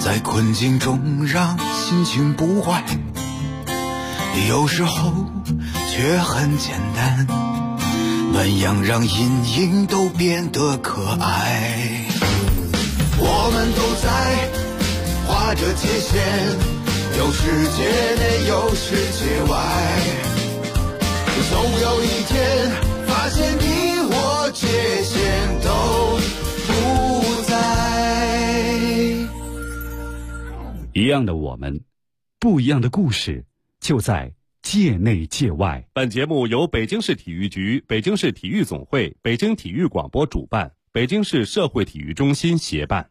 在困境中让心情不坏，有时候却很简单，暖阳让阴影都变得可爱。我们都在画着界限，有世界内有世界外，总有一天发现你我界限都不在。 一样的我们，不一样的故事，就在界内界外。 本节目由北京市体育局、北京市体育总会、北京体育广播主办，北京市社会体育中心协办。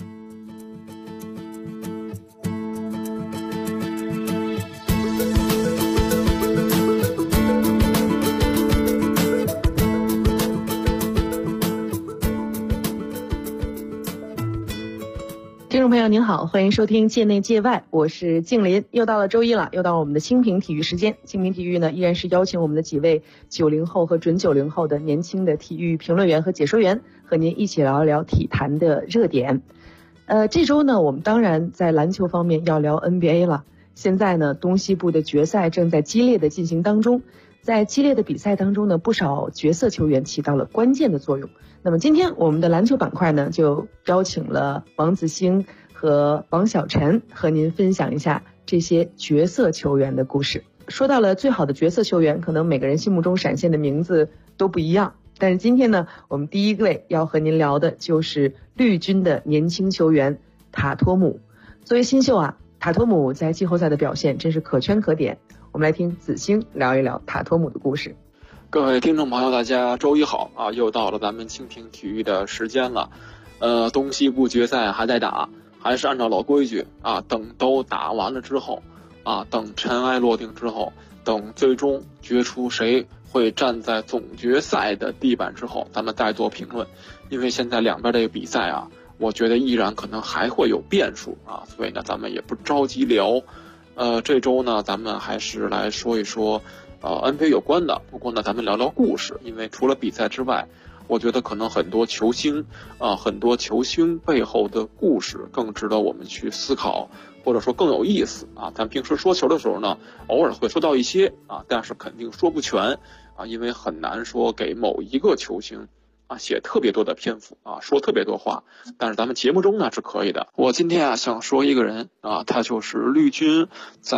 听众朋友您好，欢迎收听界内界外，我是静林。又到了周一了，又到了我们的清平体育时间。清平体育呢，依然是邀请我们的几位90后和准90后的年轻的体育评论员和解说员，和您一起聊一聊体坛的热点。这周呢，我们当然在篮球方面要聊 NBA 了。现在呢，东西部的决赛正在激烈的进行当中，在激烈的比赛当中呢，不少角色球员起到了关键的作用。那么今天我们的篮球板块呢，就邀请了王子星和王小晨和您分享一下这些角色球员的故事。说到了最好的角色球员，可能每个人心目中闪现的名字都不一样，但是今天呢，我们第一位要和您聊的就是绿军的年轻球员塔托姆。作为新秀啊，塔托姆在季后赛的表现真是可圈可点。我们来听子星聊一聊塔托姆的故事。 各位听众朋友，大家周一好啊！又到了咱们蜻蜓体育的时间了。东西部决赛还在打，还是按照老规矩啊，等都打完了之后啊，等尘埃落定之后，等最终决出谁会站在总决赛的地板之后，咱们再做评论。因为现在两边这个比赛啊，我觉得依然可能还会有变数啊，所以呢，咱们也不着急聊。这周呢，咱们还是来说一说NBA 有关的，不过呢，咱们聊聊故事，因为除了比赛之外，我觉得可能很多球星很多球星背后的故事更值得我们去思考，或者说更有意思啊。咱平时说球的时候呢，偶尔会说到一些但是肯定说不全因为很难说给某一个球星写特别多的篇幅说特别多话，但是咱们节目中呢是可以的。我今天想说一个人他就是绿军在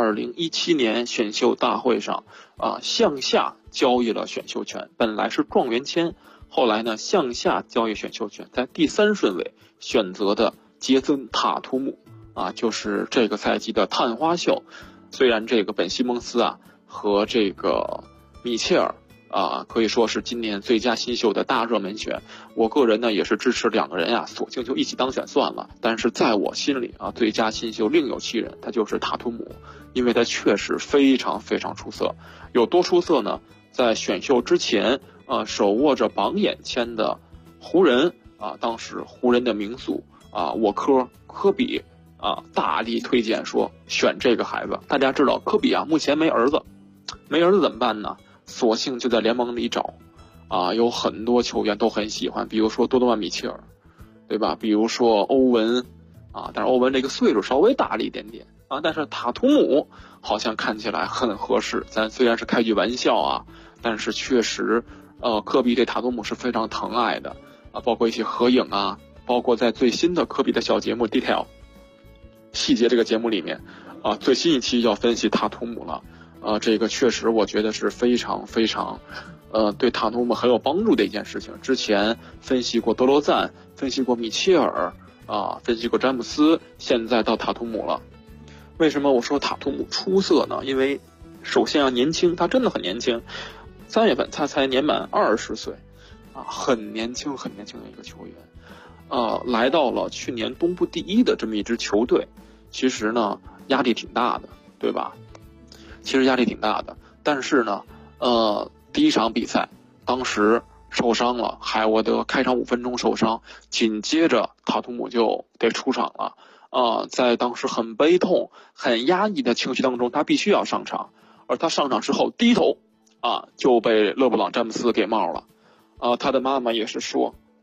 2017年选秀大会上向下交易了选秀权，本来是状元签，后来呢向下交易选秀权，在第3顺位选择的杰森塔图姆就是这个赛季的探花秀。虽然这个本西蒙斯和这个米切尔可以说是今年最佳新秀的大热门选，我个人呢也是支持两个人索性就一起当选算了。但是在我心里最佳新秀另有其人，他就是塔图姆，因为他确实非常非常出色。有多出色呢？在选秀之前手握着榜眼签的湖人当时湖人的名宿沃科比大力推荐说选这个孩子。大家知道科比目前没儿子怎么办呢？索性就在联盟里找有很多球员都很喜欢，比如说多诺万米切尔，对吧？比如说欧文但是欧文这个岁数稍微大了一点点但是塔图姆好像看起来很合适。咱虽然是开句玩笑但是确实科比对塔图姆是非常疼爱的包括一些合影包括在最新的科比的小节目 Detail 细节这个节目里面最新一期要分析塔图姆了这个确实我觉得是非常非常对塔图姆很有帮助的一件事情。之前分析过德罗赞，分析过米切尔分析过詹姆斯，现在到塔图姆了。为什么我说塔图姆出色呢？因为首先年轻，他真的很年轻，3月份他才年满20岁很年轻很年轻的一个球员来到了去年东部第1的这么一支球队，其实呢压力挺大的，对吧？其实压力挺大的，但是呢第一场比赛当时受伤了，海沃德开场5分钟受伤，紧接着塔图姆就得出场了在当时很悲痛很压抑的情绪当中，他必须要上场，而他上场之后低头就被勒布朗詹姆斯给冒了他的妈妈也是说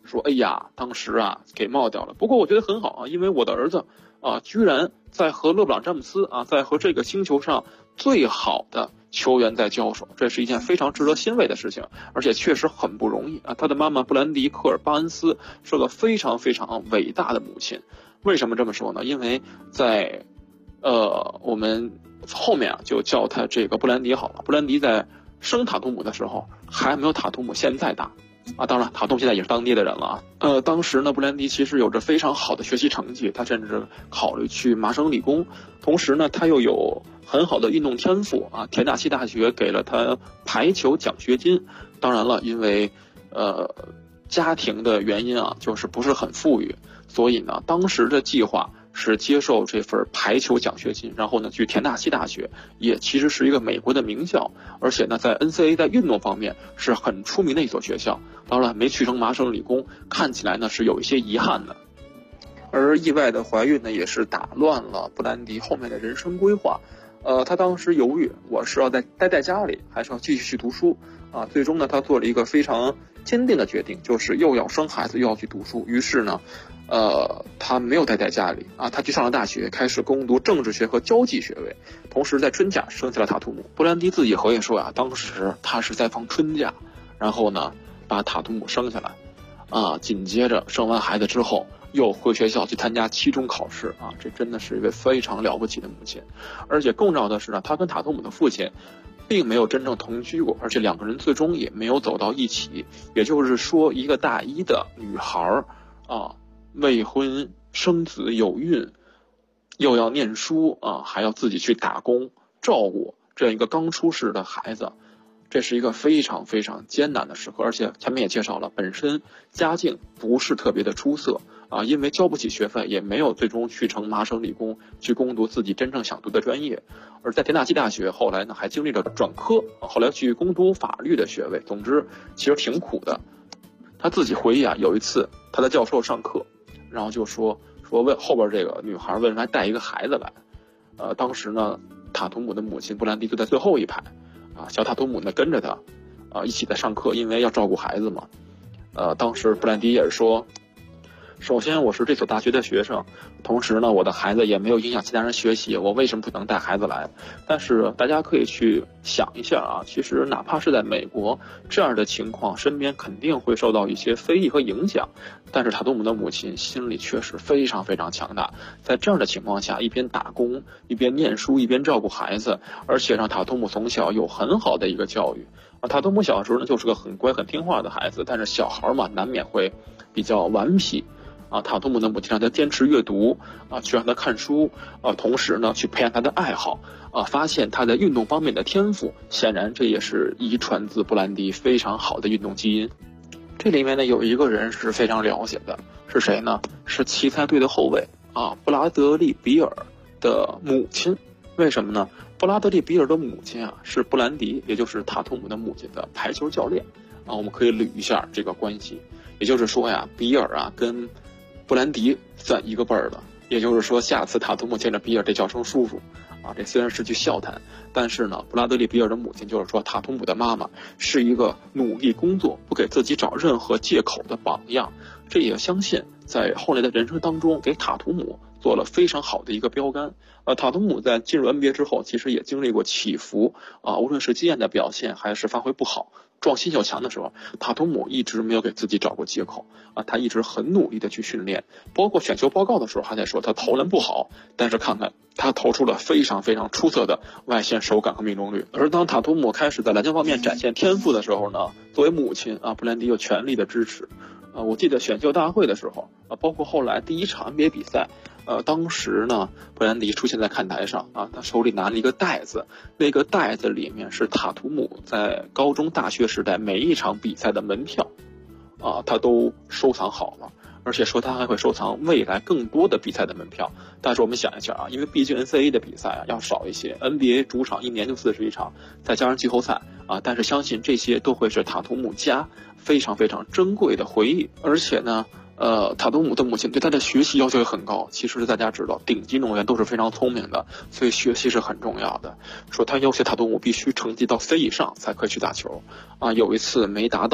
说哎呀，当时啊给冒掉了。不过我觉得很好啊，因为我的儿子啊居然在和勒布朗詹姆斯啊，在和这个星球上最好的球员在交手，这是一件非常值得欣慰的事情，而且确实很不容易啊。他的妈妈布兰迪·科尔巴恩斯是个非常非常伟大的母亲。为什么这么说呢？因为在我们后面啊就叫他这个布兰迪好了。布兰迪在生塔图姆的时候还没有塔图姆现在大啊，当然塔图姆现在也是当地的人了啊。当时呢，布兰迪其实有着非常好的学习成绩，他甚至考虑去麻省理工，同时呢，他又有很好的运动天赋啊。田纳西大学给了他排球奖学金，当然了，因为家庭的原因啊，就是不是很富裕，所以呢，当时的计划是接受这份排球奖学金，然后呢去田纳西大学，也其实是一个美国的名校，而且呢在 NCAA 在运动方面是很出名的一所学校。当然没去成麻省理工，看起来呢是有一些遗憾的。而意外的怀孕呢，也是打乱了布兰迪后面的人生规划。他当时犹豫，我是要待在家里，还是要继续去读书啊？最终呢，他做了一个非常坚定的决定，就是又要生孩子又要去读书。于是呢，他没有待在家里啊，他去上了大学，开始攻读政治学和交际学位，同时在春假生下了塔图姆。布兰迪自己回忆说啊，当时他是在放春假，然后呢把塔图姆生下来，啊，紧接着生完孩子之后，又回学校去参加期中考试啊，这真的是一位非常了不起的母亲。而且更重要的是呢，他跟塔图姆的父亲并没有真正同居过，而且两个人最终也没有走到一起。也就是说，一个大一的女孩啊，未婚生子有孕，又要念书啊，还要自己去打工照顾这样一个刚出世的孩子，这是一个非常非常艰难的时刻。而且前面也介绍了，本身家境不是特别的出色啊，因为交不起学费，也没有最终去成麻省理工去攻读自己真正想读的专业。而在田纳西大学后来呢，还经历了转科，后来去攻读法律的学位。总之其实挺苦的。他自己回忆啊，有一次他的教授上课，然后就说问后边这个女孩为什么还带一个孩子来。当时呢，塔图姆的母亲布兰迪就在最后一排啊，小塔图姆呢跟着他啊一起在上课，因为要照顾孩子嘛。当时布兰迪也是说，首先我是这所大学的学生，同时呢我的孩子也没有影响其他人学习，我为什么不能带孩子来？但是大家可以去想一下啊，其实哪怕是在美国这样的情况，身边肯定会受到一些非议和影响，但是塔图姆的母亲心里确实非常非常强大，在这样的情况下，一边打工一边念书一边照顾孩子，而且让塔图姆从小有很好的一个教育啊。塔图姆小时候呢就是个很乖很听话的孩子，但是小孩嘛难免会比较顽皮啊。塔图姆的母亲让他坚持阅读啊，去让他看书啊，同时呢去培养他的爱好啊，发现他在运动方面的天赋，显然这也是遗传自布兰迪非常好的运动基因。这里面呢有一个人是非常了解的，是谁呢？是奇才队的后卫啊，布拉德利·比尔的母亲。为什么呢？布拉德利·比尔的母亲啊是布兰迪，也就是塔图姆的母亲的排球教练啊。我们可以捋一下这个关系，也就是说呀，比尔啊跟布兰迪算一个辈儿的，也就是说下次塔图姆见着比尔得叫声叔叔啊。这虽然是句笑谈，但是呢，布拉德利·比尔的母亲就是说塔图姆的妈妈是一个努力工作不给自己找任何借口的榜样，这也相信在后来的人生当中给塔图姆做了非常好的一个标杆。塔图姆在进入 NBA 之后其实也经历过起伏啊，无论是经验的表现还是发挥不好撞新秀墙的时候，塔图姆一直没有给自己找过借口啊，他一直很努力的去训练，包括选秀报告的时候还在说他投篮不好，但是看看他投出了非常非常出色的外线手感和命中率。而当塔图姆开始在篮球方面展现天赋的时候呢，作为母亲啊，布兰迪有全力的支持。我记得选秀大会的时候啊，包括后来第一场 NBA 比赛，当时呢，布兰迪出现在看台上啊，他手里拿了一个袋子，那个袋子里面是塔图姆在高中、大学时代每一场比赛的门票，啊，他都收藏好了，而且说他还会收藏未来更多的比赛的门票。但是我们想一下啊，因为毕竟 NCAA 的比赛啊要少一些 ，NBA 主场一年就41场，再加上季后赛啊，但是相信这些都会是塔图姆家非常非常珍贵的回忆。而且呢，塔图姆的母亲对他的学习要求也很高。其实大家知道，顶级运动员都是非常聪明的，所以学习是很重要的。说他要求塔图姆必须成绩到 C 以上才可以去打球啊，有一次没达到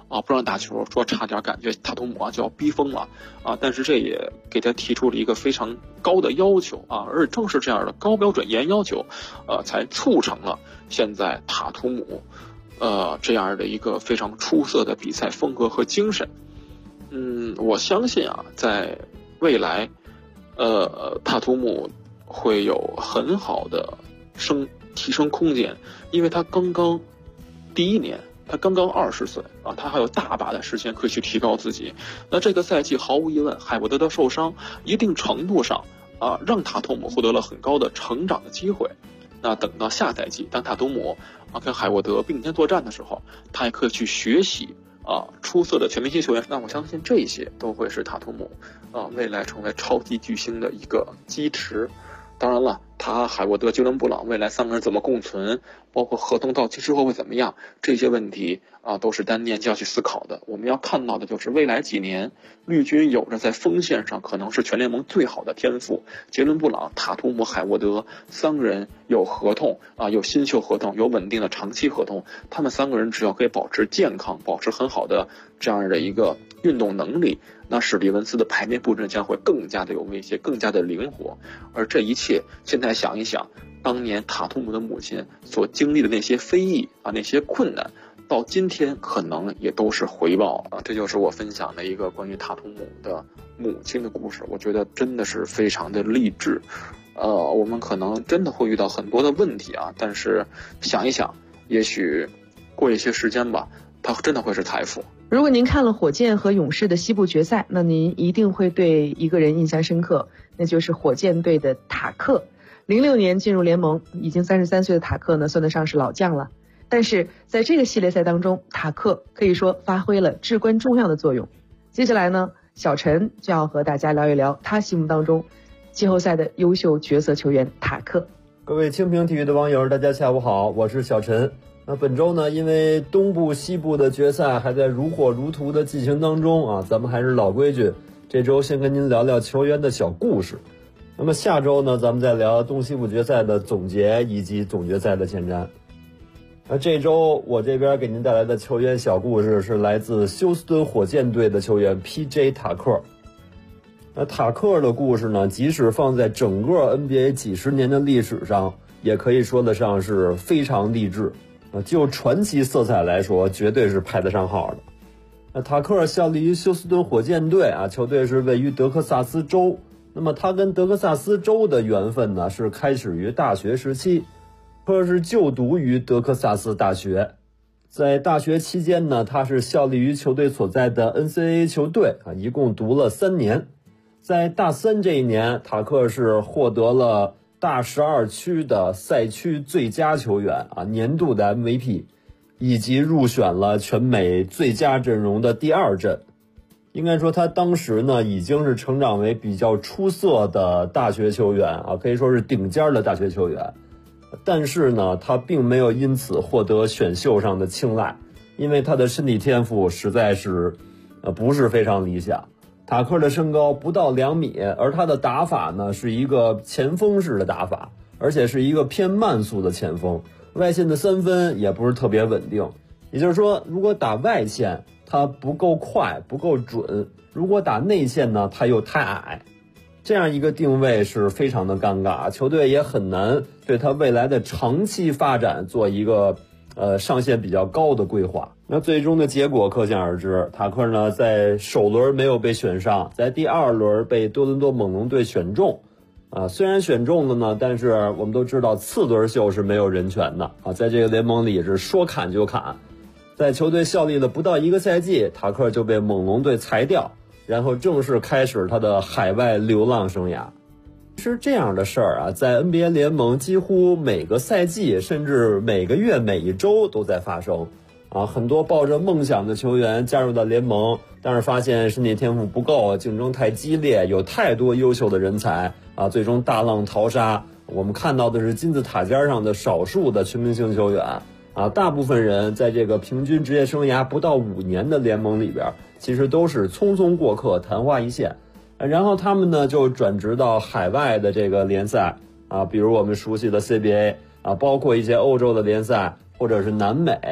不让打球，说差点感觉塔图姆就要逼疯了但是这也给他提出了一个非常高的要求而正是这样的高标准严要求才促成了现在塔图姆这样的一个非常出色的比赛风格和精神。我相信在未来塔图姆会有很好的提升空间，因为他刚刚第一年，他刚刚20岁他还有大把的时间可以去提高自己。那这个赛季毫无疑问，海沃德的受伤一定程度上让塔图姆获得了很高的成长的机会。那等到下赛季，当塔图姆跟海沃德并肩作战的时候，他也可以去学习出色的全明星球员。那我相信这些都会是塔图姆未来成为超级巨星的一个基石。当然了，海沃德、杰伦布朗未来3个人怎么共存，包括合同到期之后会怎么样，这些问题都是丹念就要去思考的。我们要看到的就是未来几年，绿军有着在锋线上可能是全联盟最好的天赋。杰伦布朗、塔图姆、海沃德3个人有合同有新秀合同，有稳定的长期合同。他们3个人只要可以保持健康，保持很好的这样的一个运动能力，那史蒂文斯的牌面布阵将会更加的有威胁，更加的灵活。而这一切，现在想一想，当年塔图姆的母亲所经历的那些非议那些困难，到今天可能也都是回报这就是我分享的一个关于塔图姆的母亲的故事。我觉得真的是非常的励志。我们可能真的会遇到很多的问题但是想一想，也许过一些时间吧，它真的会是财富。 如果您看了火箭和勇士的西部决赛，那您一定会对一个人印象深刻，那就是火箭队的塔克。06年进入联盟，已经33岁的塔克呢，算得上是老将了。但是在这个系列赛当中，塔克可以说发挥了至关重要的作用。接下来呢，小陈就要和大家聊一聊他心目当中季后赛的优秀角色球员塔克。 各位蜻蜓体育的网友，大家下午好，我是小陈。那本周呢，因为东部西部的决赛还在如火如荼的进行当中咱们还是老规矩，这周先跟您聊聊球员的小故事。那么下周呢，咱们再聊东西部决赛的总结以及总决赛的前瞻。那这周我这边给您带来的球员小故事是来自休斯敦火箭队的球员 PJ 塔克。那塔克的故事呢，即使放在整个 NBA 几十年的历史上，也可以说得上是非常励志。就传奇色彩来说，绝对是派得上号的。那塔克效力于休斯敦火箭队球队是位于德克萨斯州。那么他跟德克萨斯州的缘分呢，是开始于大学时期。他是就读于德克萨斯大学，在大学期间呢，他是效力于球队所在的 NCAA 球队一共读了3年。在大3这一年，塔克是获得了大12区的赛区最佳球员年度的 MVP， 以及入选了全美最佳阵容的第2阵。应该说他当时呢已经是成长为比较出色的大学球员可以说是顶尖的大学球员。但是呢，他并没有因此获得选秀上的青睐，因为他的身体天赋实在是不是非常理想。塔克的身高不到2米，而他的打法呢是一个前锋式的打法，而且是一个偏慢速的前锋，外线的3分也不是特别稳定。也就是说，如果打外线他不够快不够准，如果打内线呢他又太矮，这样一个定位是非常的尴尬，球队也很难对他未来的长期发展做一个上限比较高的规划。那最终的结果可想而知，塔克呢在首轮没有被选上，在第2轮被多伦多猛龙队选中虽然选中了呢，但是我们都知道次轮秀是没有人权的在这个联盟里是说砍就砍。在球队效力了不到1个赛季，塔克就被猛龙队裁掉，然后正式开始他的海外流浪生涯。其实这样的事儿在 NBA 联盟几乎每个赛季甚至每个月每一周都在发生很多抱着梦想的球员加入到联盟，但是发现身体天赋不够，竞争太激烈，有太多优秀的人才最终大浪淘沙。我们看到的是金字塔尖上的少数的全明星球员大部分人在这个平均职业生涯不到5年的联盟里边，其实都是匆匆过客，昙花一现。然后他们呢就转职到海外的这个联赛比如我们熟悉的 CBA包括一些欧洲的联赛或者是南美。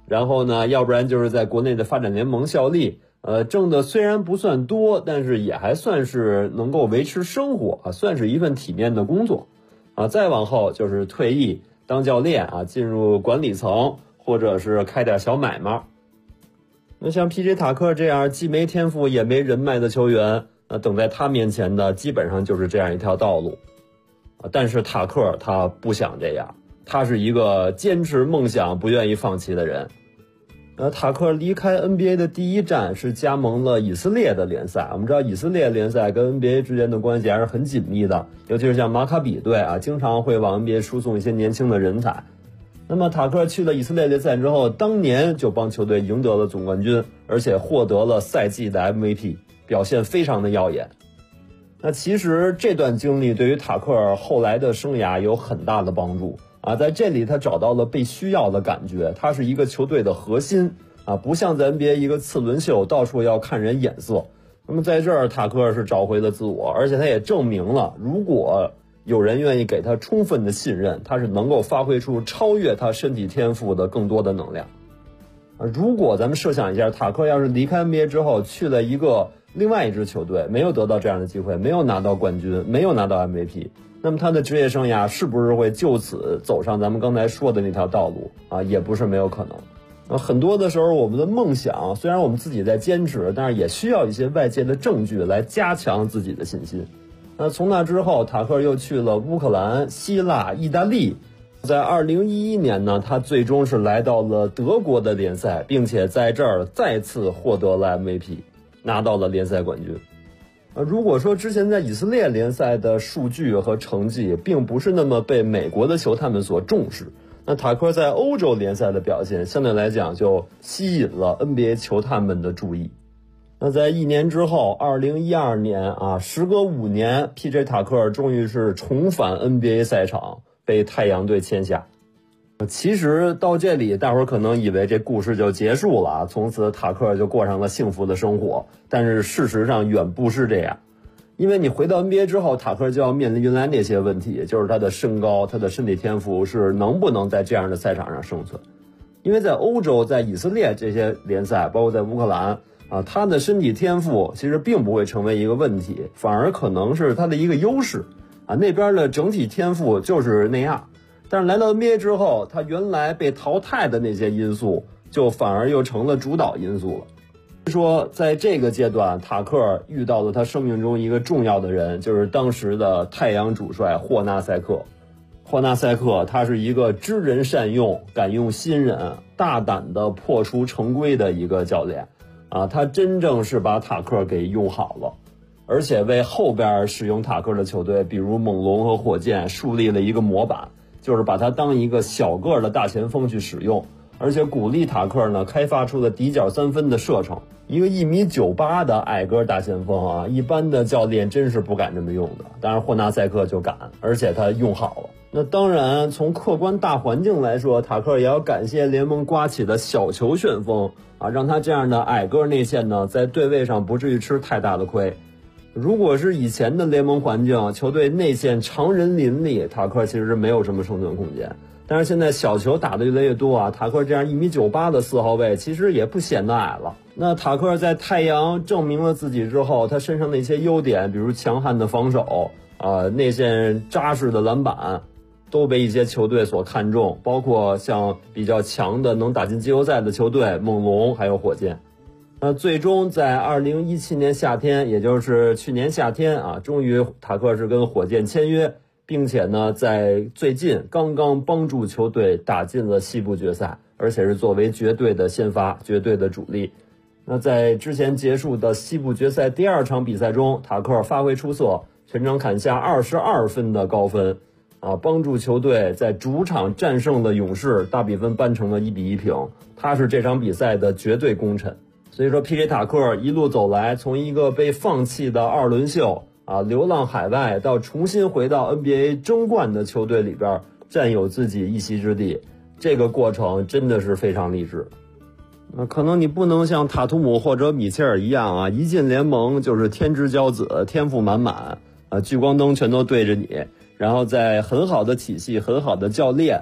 然后呢，要不然就是在国内的发展联盟效力，挣的虽然不算多，但是也还算是能够维持生活啊，算是一份体面的工作啊。再往后就是退役当教练啊，进入管理层，或者是开点小买卖。那像 PJ 塔克这样既没天赋也没人脉的球员，等在他面前的基本上就是这样一条道路啊。但是塔克他不想这样，他是一个坚持梦想不愿意放弃的人。塔克离开 NBA 的第一站是加盟了以色列的联赛。我们知道以色列联赛跟 NBA 之间的关系还是很紧密的，尤其是像马卡比队啊，经常会往 NBA 输送一些年轻的人才。那么塔克去了以色列联赛之后，当年就帮球队赢得了总冠军，而且获得了赛季的 MVP， 表现非常的耀眼。那其实这段经历对于塔克后来的生涯有很大的帮助啊，在这里他找到了被需要的感觉，他是一个球队的核心啊，不像在 NBA 一个次轮秀，到处要看人眼色。那么在这儿塔克是找回了自我，而且他也证明了，如果有人愿意给他充分的信任，他是能够发挥出超越他身体天赋的更多的能量。如果咱们设想一下，塔克要是离开 NBA 之后去了一个另外一支球队，没有得到这样的机会，没有拿到冠军，没有拿到 MVP， 那么他的职业生涯是不是会就此走上咱们刚才说的那条道路啊？也不是没有可能。很多的时候我们的梦想虽然我们自己在坚持，但是也需要一些外界的证据来加强自己的信心。那从那之后，塔克又去了乌克兰、希腊、意大利。在2011年呢，他最终是来到了德国的联赛，并且在这儿再次获得了 MVP， 拿到了联赛冠军。如果说之前在以色列联赛的数据和成绩并不是那么被美国的球探们所重视，那塔克在欧洲联赛的表现相对来讲就吸引了 NBA 球探们的注意。那在1年之后，2012年啊，时隔5年 ，PJ 塔克终于是重返 NBA 赛场，被太阳队签下。其实到这里，大伙儿可能以为这故事就结束了啊，从此塔克就过上了幸福的生活。但是事实上远不是这样，因为你回到 NBA 之后，塔克就要面临原来那些问题，就是他的身高、他的身体天赋是能不能在这样的赛场上生存。因为在欧洲、在以色列这些联赛，包括在乌克兰啊，他的身体天赋其实并不会成为一个问题，反而可能是他的一个优势啊。那边的整体天赋就是那样，但是来到 NBA 之后，他原来被淘汰的那些因素就反而又成了主导因素了。说在这个阶段，塔克遇到了他生命中一个重要的人，就是当时的太阳主帅霍纳塞克。霍纳塞克他是一个知人善用、敢用新人、大胆的破除成规的一个教练啊，他真正是把塔克给用好了，而且为后边使用塔克的球队，比如猛龙和火箭树立了一个模板，就是把他当一个小个的大前锋去使用，而且鼓励塔克呢开发出了底角三分的射程。一个1.98米的矮个大前锋啊，一般的教练真是不敢这么用的，当然霍纳塞克就敢，而且他用好了。那当然从客观大环境来说，塔克也要感谢联盟刮起的小球旋风啊，让他这样的矮个内线呢在对位上不至于吃太大的亏。如果是以前的联盟环境，球队内线常人林立，塔克其实是没有什么生存空间。但是现在小球打得越来越多啊，塔克这样1.98米的4号位其实也不显得矮了。那塔克在太阳证明了自己之后，他身上的一些优点，比如强悍的防守内线扎实的篮板，都被一些球队所看重，包括像比较强的能打进季后赛的球队猛龙还有火箭。那最终在2017年夏天，也就是去年夏天啊，终于塔克是跟火箭签约，并且呢在最近刚刚帮助球队打进了西部决赛，而且是作为绝对的先发、绝对的主力。那在之前结束的西部决赛第2场比赛中，塔克发挥出色，全场砍下22分的高分啊，帮助球队在主场战胜了勇士，大比分扳成了1-1平。他是这场比赛的绝对功臣。所以说 PJ 塔克一路走来，从一个被放弃的2轮秀啊，流浪海外，到重新回到 NBA 争冠的球队里边占有自己一席之地，这个过程真的是非常励志。可能你不能像塔图姆或者米切尔一样啊，一进联盟就是天之骄子，天赋满满啊，聚光灯全都对着你，然后在很好的体系、很好的教练、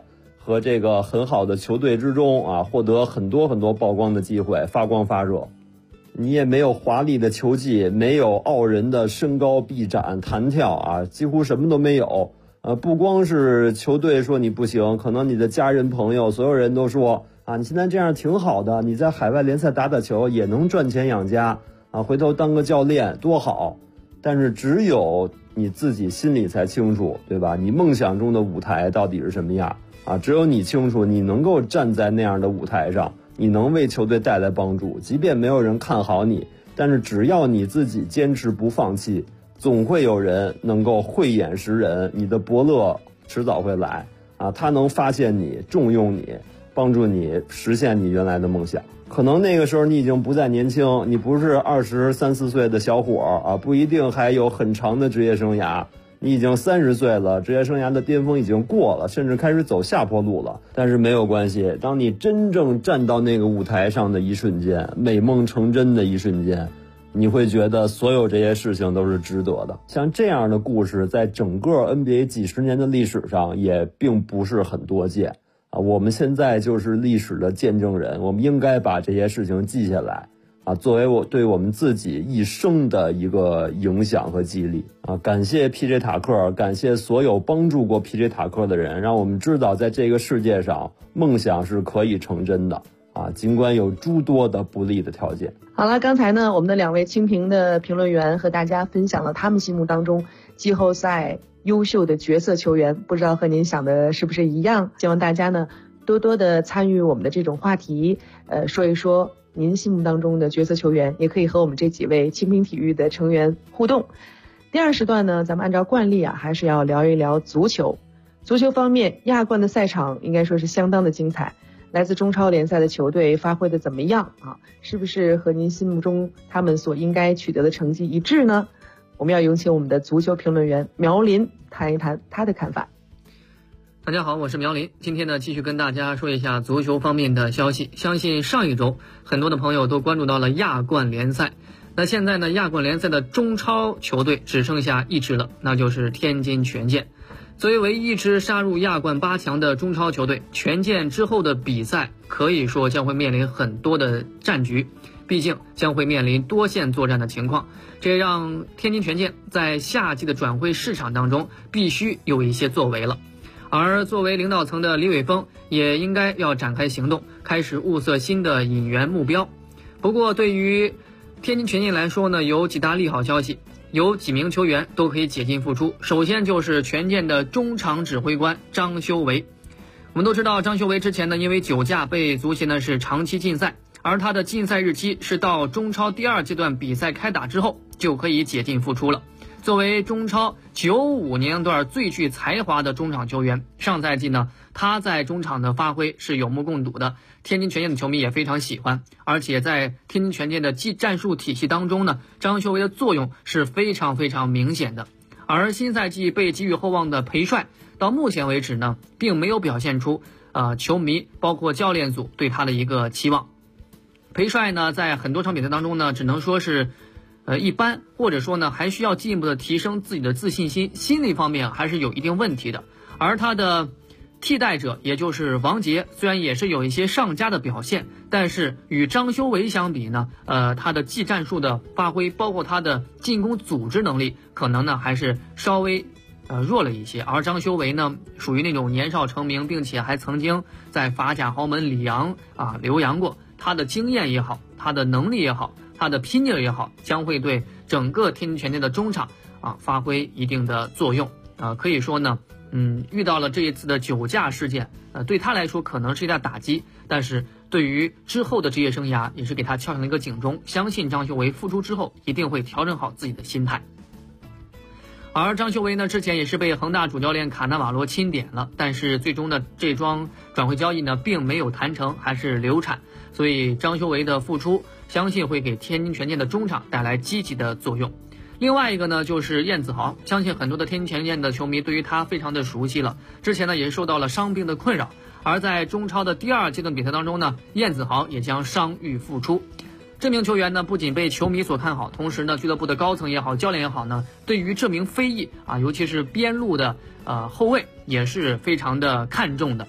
和这个很好的球队之中啊，获得很多很多曝光的机会，发光发热。你也没有华丽的球技，没有傲人的身高、臂展、弹跳啊，几乎什么都没有。不光是球队说你不行，可能你的家人朋友所有人都说啊，你现在这样挺好的，你在海外联赛打打球也能赚钱养家啊，回头当个教练多好。但是只有你自己心里才清楚，对吧？你梦想中的舞台到底是什么样啊？只有你清楚，你能够站在那样的舞台上，你能为球队带来帮助，即便没有人看好你，但是只要你自己坚持不放弃，总会有人能够慧眼识人，你的伯乐迟早会来啊，他能发现你，重用你，帮助你实现你原来的梦想。可能那个时候你已经不再年轻，你不是23、24岁的小伙啊，不一定还有很长的职业生涯，你已经30岁了，职业生涯的巅峰已经过了，甚至开始走下坡路了。但是没有关系，当你真正站到那个舞台上的一瞬间，美梦成真的一瞬间，你会觉得所有这些事情都是值得的。像这样的故事在整个 NBA 几十年的历史上也并不是很多见啊，我们现在就是历史的见证人，我们应该把这些事情记下来啊，作为对我们自己一生的一个影响和激励啊！感谢 PJ 塔克，感谢所有帮助过 PJ 塔克的人，让我们知道在这个世界上梦想是可以成真的啊，尽管有诸多的不利的条件。 好了，刚才呢，我们的2位清评的评论员和大家分享了他们心目当中季后赛优秀的角色球员，不知道和您想的是不是一样？希望大家呢多多的参与我们的这种话题，说一说您心目当中的角色球员，也可以和我们这几位清评体育的成员互动。第2时段呢，咱们按照惯例啊，还是要聊一聊足球。足球方面，亚冠的赛场应该说是相当的精彩。来自中超联赛的球队发挥的怎么样啊？是不是和您心目中他们所应该取得的成绩一致呢？我们要有请我们的足球评论员苗林谈一谈他的看法。 大家好，我是苗林。今天呢，继续跟大家说一下足球方面的消息。相信上一周很多的朋友都关注到了亚冠联赛。那现在呢，亚冠联赛的中超球队只剩下一支了，那就是天津权健。作为唯一一支杀入亚冠8强的中超球队，权健之后的比赛可以说将会面临很多的战局，毕竟将会面临多线作战的情况，这让天津权健在夏季的转会市场当中必须有一些作为了。而作为领导层的李玮峰也应该要展开行动，开始物色新的引援目标。不过对于天津权健来说呢，有几大利好消息，有几名球员都可以解禁复出。首先就是权健的中场指挥官张修为。我们都知道张修为之前呢因为酒驾被足协呢是长期禁赛，而他的禁赛日期是到中超第2阶段比赛开打之后就可以解禁复出了。作为中超95年段最具才华的中场球员，上赛季呢他在中场的发挥是有目共睹的，天津权健的球迷也非常喜欢，而且在天津权健的战术体系当中呢，张修为的作用是非常非常明显的。而新赛季被寄予厚望的裴帅，到目前为止呢并没有表现出球迷包括教练组对他的一个期望。裴帅呢在很多场比赛当中呢只能说是一般，或者说呢还需要进一步的提升自己的自信心，心理方面还是有一定问题的。而他的替代者也就是王杰，虽然也是有一些上佳的表现，但是与张修为相比呢，他的技战术的发挥，包括他的进攻组织能力，可能呢还是稍微弱了一些。而张修为呢，属于那种年少成名，并且还曾经在法甲豪门里昂留洋过，他的经验也好，他的能力也好，他的拼劲也好，将会对整个天津权健的中场发挥一定的作用。可以说呢，遇到了这一次的酒驾事件，对他来说可能是一大打击，但是对于之后的职业生涯也是给他敲响了一个警钟。相信张修为复出之后一定会调整好自己的心态。而张修为呢，之前也是被恒大主教练卡纳瓦罗钦点了，但是最终的这桩转会交易呢，并没有谈成，还是流产。所以张修为的复出，相信会给天津权健的中场带来积极的作用。另外一个呢，就是燕子豪，相信很多的天津权健的球迷对于他非常的熟悉了。之前呢，也是受到了伤病的困扰，而在中超的第2阶段比赛当中呢，燕子豪也将伤愈复出。这名球员呢，不仅被球迷所看好，同时呢，俱乐部的高层也好，教练也好呢，对于这名非裔尤其是边路的后卫也是非常的看重的。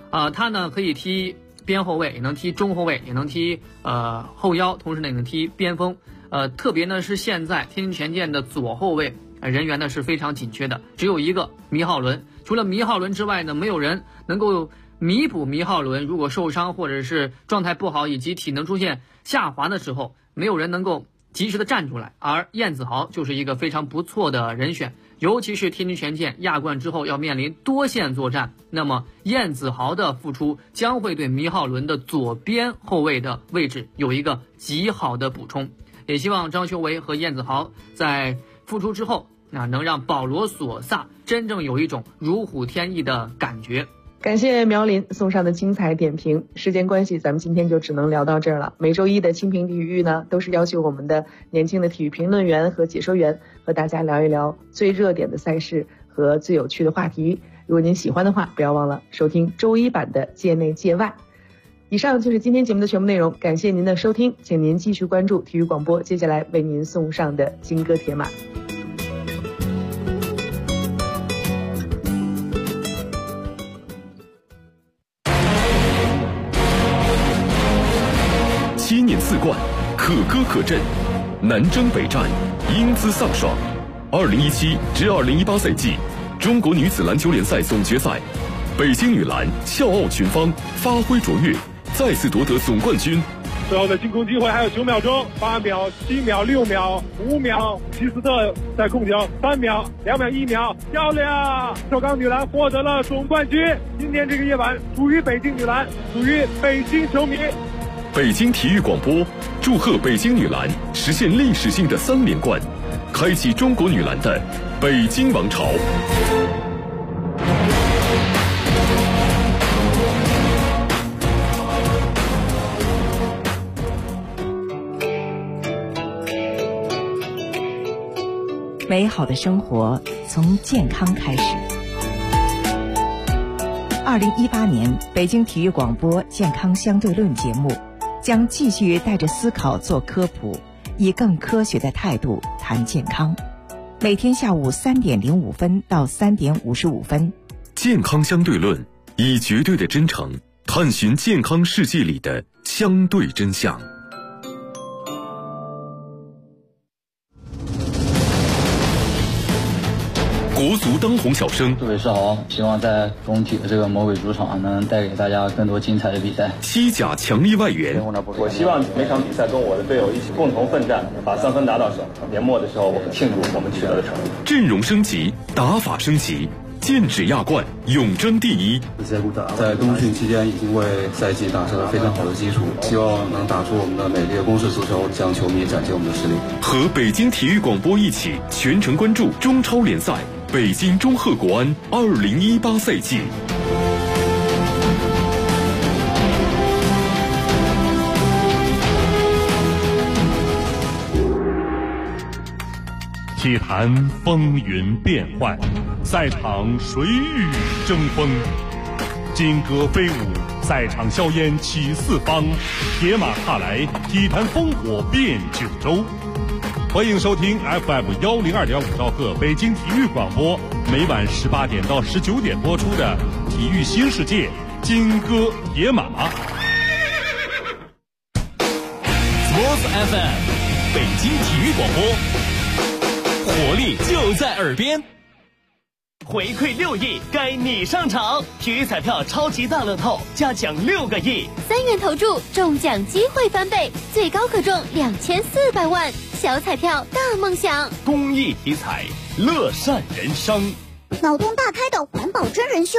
他呢可以踢边后卫，也能踢中后卫，也能踢后腰，同时呢也能踢边锋。特别呢是现在天津权健的左后卫人员呢是非常紧缺的，只有一个弥浩伦。除了弥浩伦之外呢，没有人能够弥补弥浩伦如果受伤或者是状态不好以及体能出现下滑的时候，没有人能够及时的站出来。而燕子豪就是一个非常不错的人选，尤其是天津权健亚冠之后要面临多线作战，那么燕子豪的付出将会对弥浩伦的左边后卫的位置有一个极好的补充。也希望张修维和燕子豪在复出之后能让保罗索萨真正有一种如虎添翼的感觉。 感谢苗林送上的精彩点评。时间关系，咱们今天就只能聊到这儿了。每周一的清评体育呢，都是邀请我们的年轻的体育评论员和解说员和大家聊一聊最热点的赛事和最有趣的话题。如果您喜欢的话，不要忘了收听周一版的界内界外。以上就是今天节目的全部内容，感谢您的收听，请您继续关注体育广播，接下来为您送上的金戈铁马。 7年4冠，可歌可阵，南征北战，英姿飒爽。2017至2018赛季中国女子篮球联赛总决赛，北京女篮笑傲群芳，发挥卓越，再次夺得总冠军。 最后的进攻机会还有9秒钟，8秒、7秒、6秒、5秒，齐斯特在控球，3秒、2秒、1秒，漂亮！首钢女篮获得了总冠军。今天这个夜晚属于北京女篮，属于北京球迷。 北京体育广播祝贺北京女篮实现历史性的3连冠，开启中国女篮的北京王朝。 美好的生活从健康开始。2018年北京体育广播健康相对论节目将继续带着思考做科普，以更科学的态度谈健康。每天下午3点05分到3点55分， 健康相对论以绝对的真诚探寻健康世界里的相对真相。国足当红小生， 各位是好，希望在工体的这个魔鬼主场能带给大家更多精彩的比赛。 西甲强力外援， 我希望每场比赛跟我的队友一起共同奋战，把3分打到手。年末的时候，我们庆祝我们取得的成绩。 阵容升级，打法升级，剑指亚冠，永争第一。 在冬训期间已经为赛季打下了非常好的基础，希望能打出我们的美丽的攻势足球，向球迷展现我们的实力。 和北京体育广播一起全程关注中超联赛北京中赫国安2018赛季。 体坛风云变幻，赛场水雨争锋，金戈飞舞，赛场硝烟起四方，铁马踏来，体坛烽火遍九州。欢迎收听 FM102.5兆赫北京体育广播，每晚18点到19点播出的《体育新世界》金戈铁马。 Sports FM， 北京体育广播，活力就在耳边。回馈6亿，该你上场！体育彩票超级大乐透加奖6个亿 ，3元投注中奖机会翻倍，最高可中2400万。小彩票大梦想， 公益体彩，乐善人生。 脑洞大开的环保真人秀。